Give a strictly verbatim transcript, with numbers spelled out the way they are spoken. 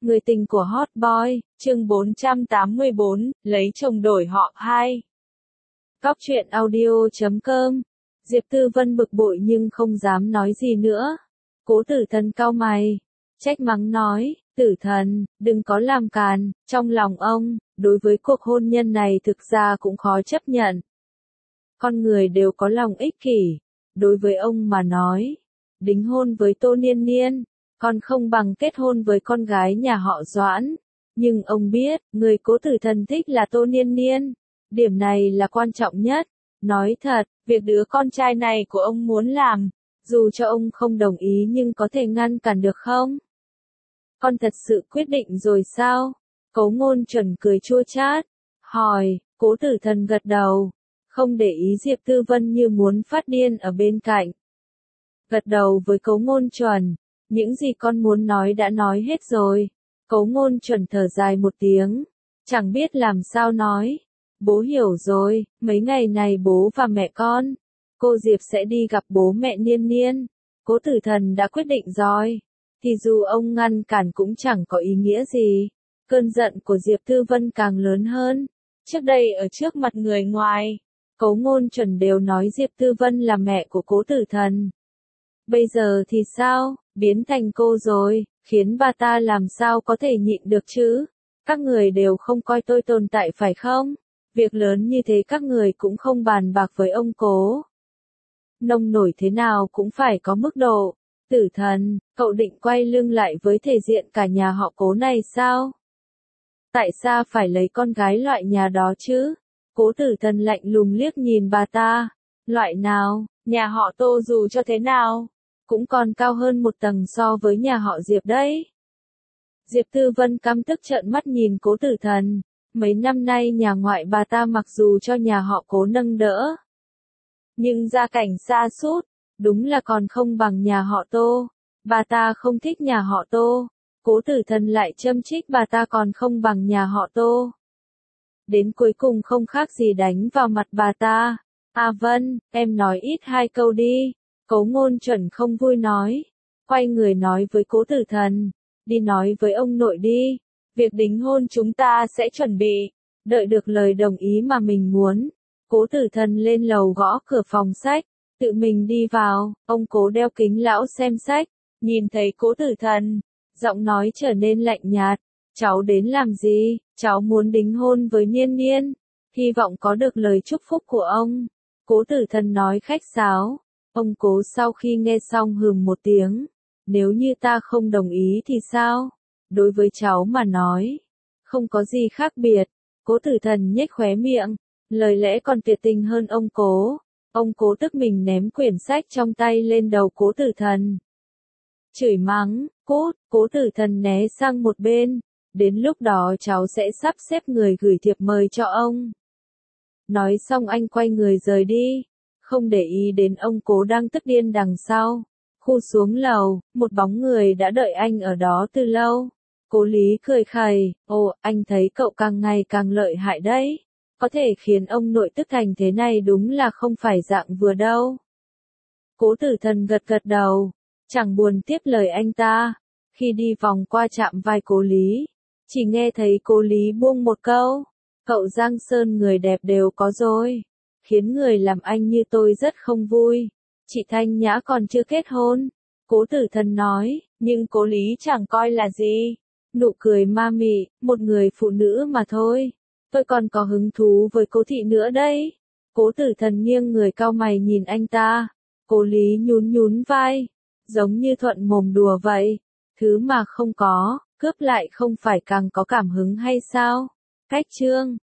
Người tình của Hot Boy, chương bốn trăm tám mươi bốn, lấy chồng đổi họ hai. Cóc truyện audio chấm com. Diệp Tư Vân bực bội nhưng không dám nói gì nữa. Cố Tử Thần cau mày, trách mắng nói, Tử Thần, đừng có làm càn. Trong lòng ông, đối với cuộc hôn nhân này thực ra cũng khó chấp nhận. Con người đều có lòng ích kỷ. Đối với ông mà nói, đính hôn với Tô Niên Niên, còn không bằng kết hôn với con gái nhà họ Doãn. Nhưng ông biết, người Cố Tử Thần thích là Tô Niên Niên. Điểm này là quan trọng nhất. Nói thật, việc đứa con trai này của ông muốn làm, dù cho ông không đồng ý nhưng có thể ngăn cản được không? Con thật sự quyết định rồi sao? Cố Ngôn Chuẩn cười chua chát, hỏi. Cố Tử Thần gật đầu, không để ý Diệp Tư Vân như muốn phát điên ở bên cạnh. Gật đầu với Cố Ngôn Chuẩn, những gì con muốn nói đã nói hết rồi. Cố Ngôn Chuẩn thở dài một tiếng, chẳng biết làm sao nói. Bố hiểu rồi, mấy ngày này bố và mẹ con, cô Diệp sẽ đi gặp bố mẹ Niên Niên. Cố Tử Thần đã quyết định rồi, thì dù ông ngăn cản cũng chẳng có ý nghĩa gì. Cơn giận của Diệp Tư Vân càng lớn hơn. Trước đây ở trước mặt người ngoài, Cố Ngôn Chuẩn đều nói Diệp Tư Vân là mẹ của Cố Tử Thần. Bây giờ thì sao, biến thành cô rồi, khiến bà ta làm sao có thể nhịn được chứ? Các người đều không coi tôi tồn tại phải không? Việc lớn như thế các người cũng không bàn bạc với ông Cố. Nông nổi thế nào cũng phải có mức độ. Tử Thần, cậu định quay lưng lại với thể diện cả nhà họ Cố này sao? Tại sao phải lấy con gái loại nhà đó chứ? Cố Tử Thần lạnh lùng liếc nhìn bà ta. Loại nào, nhà họ Tô dù cho thế nào, cũng còn cao hơn một tầng so với nhà họ Diệp đấy. Diệp Tư Vân căm tức trợn mắt nhìn Cố Tử Thần. Mấy năm nay nhà ngoại bà ta mặc dù cho nhà họ Cố nâng đỡ, nhưng gia cảnh xa sút, đúng là còn không bằng nhà họ Tô. Bà ta không thích nhà họ Tô. Cố Tử Thần lại châm chích bà ta còn không bằng nhà họ Tô. Đến cuối cùng không khác gì đánh vào mặt bà ta. À Vân, em nói ít hai câu đi. Cố Ngôn Chuẩn không vui nói. Quay người nói với Cố Tử Thần. Đi nói với ông nội đi. Việc đính hôn chúng ta sẽ chuẩn bị. Đợi được lời đồng ý mà mình muốn. Cố Tử Thần lên lầu gõ cửa phòng sách. Tự mình đi vào. Ông Cố đeo kính lão xem sách. Nhìn thấy Cố Tử Thần, giọng nói trở nên lạnh nhạt. Cháu đến làm gì? Cháu muốn đính hôn với Niên Niên. Hy vọng có được lời chúc phúc của ông. Cố Tử Thần nói khách sáo. Ông Cố sau khi nghe xong hừm một tiếng. Nếu như ta không đồng ý thì sao? Đối với cháu mà nói, không có gì khác biệt. Cố Tử Thần nhếch khóe miệng, lời lẽ còn tuyệt tình hơn ông Cố. Ông Cố tức mình ném quyển sách trong tay lên đầu Cố Tử Thần. Chửi mắng, cút, Cố Tử Thần né sang một bên. Đến lúc đó cháu sẽ sắp xếp người gửi thiệp mời cho ông. Nói xong anh quay người rời đi, không để ý đến ông Cố đang tức điên đằng sau. Khu xuống lầu, một bóng người đã đợi anh ở đó từ lâu. Cố Lý cười khẩy, ồ, anh thấy cậu càng ngày càng lợi hại đấy. Có thể khiến ông nội tức thành thế này đúng là không phải dạng vừa đâu. Cố Tử Thần gật gật đầu, chẳng buồn tiếp lời anh ta. Khi đi vòng qua chạm vai Cố Lý, chỉ nghe thấy Cố Lý buông một câu. Cậu Giang Sơn người đẹp đều có rồi. Khiến người làm anh như tôi rất không vui. Chị Thanh Nhã còn chưa kết hôn. Cố Tử Thần nói, nhưng Cố Lý chẳng coi là gì. Nụ cười ma mị, một người phụ nữ mà thôi. Tôi còn có hứng thú với Cố thị nữa đấy. Cố Tử Thần nghiêng người cau mày nhìn anh ta. Cố Lý nhún nhún vai, giống như thuận mồm đùa vậy. Thứ mà không có, cướp lại không phải càng có cảm hứng hay sao? Cách chương